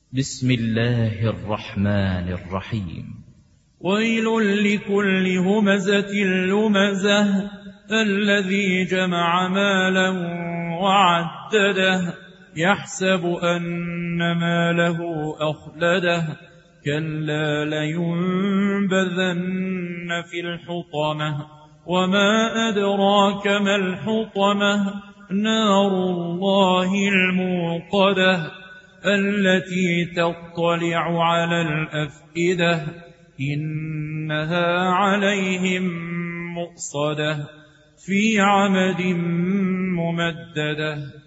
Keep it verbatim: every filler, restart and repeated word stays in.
بسم الله الرحمن الرحيم. ويل لكل همزة لمزة الذي جمع مالا وعدده يحسب أن ماله أخلده كلا لينبذن في الحطمة وما أدراك ما الحطمة نار الله الموقدة التي تطلع على الأفئدة إنها عليهم مؤصدة في عمد ممددة.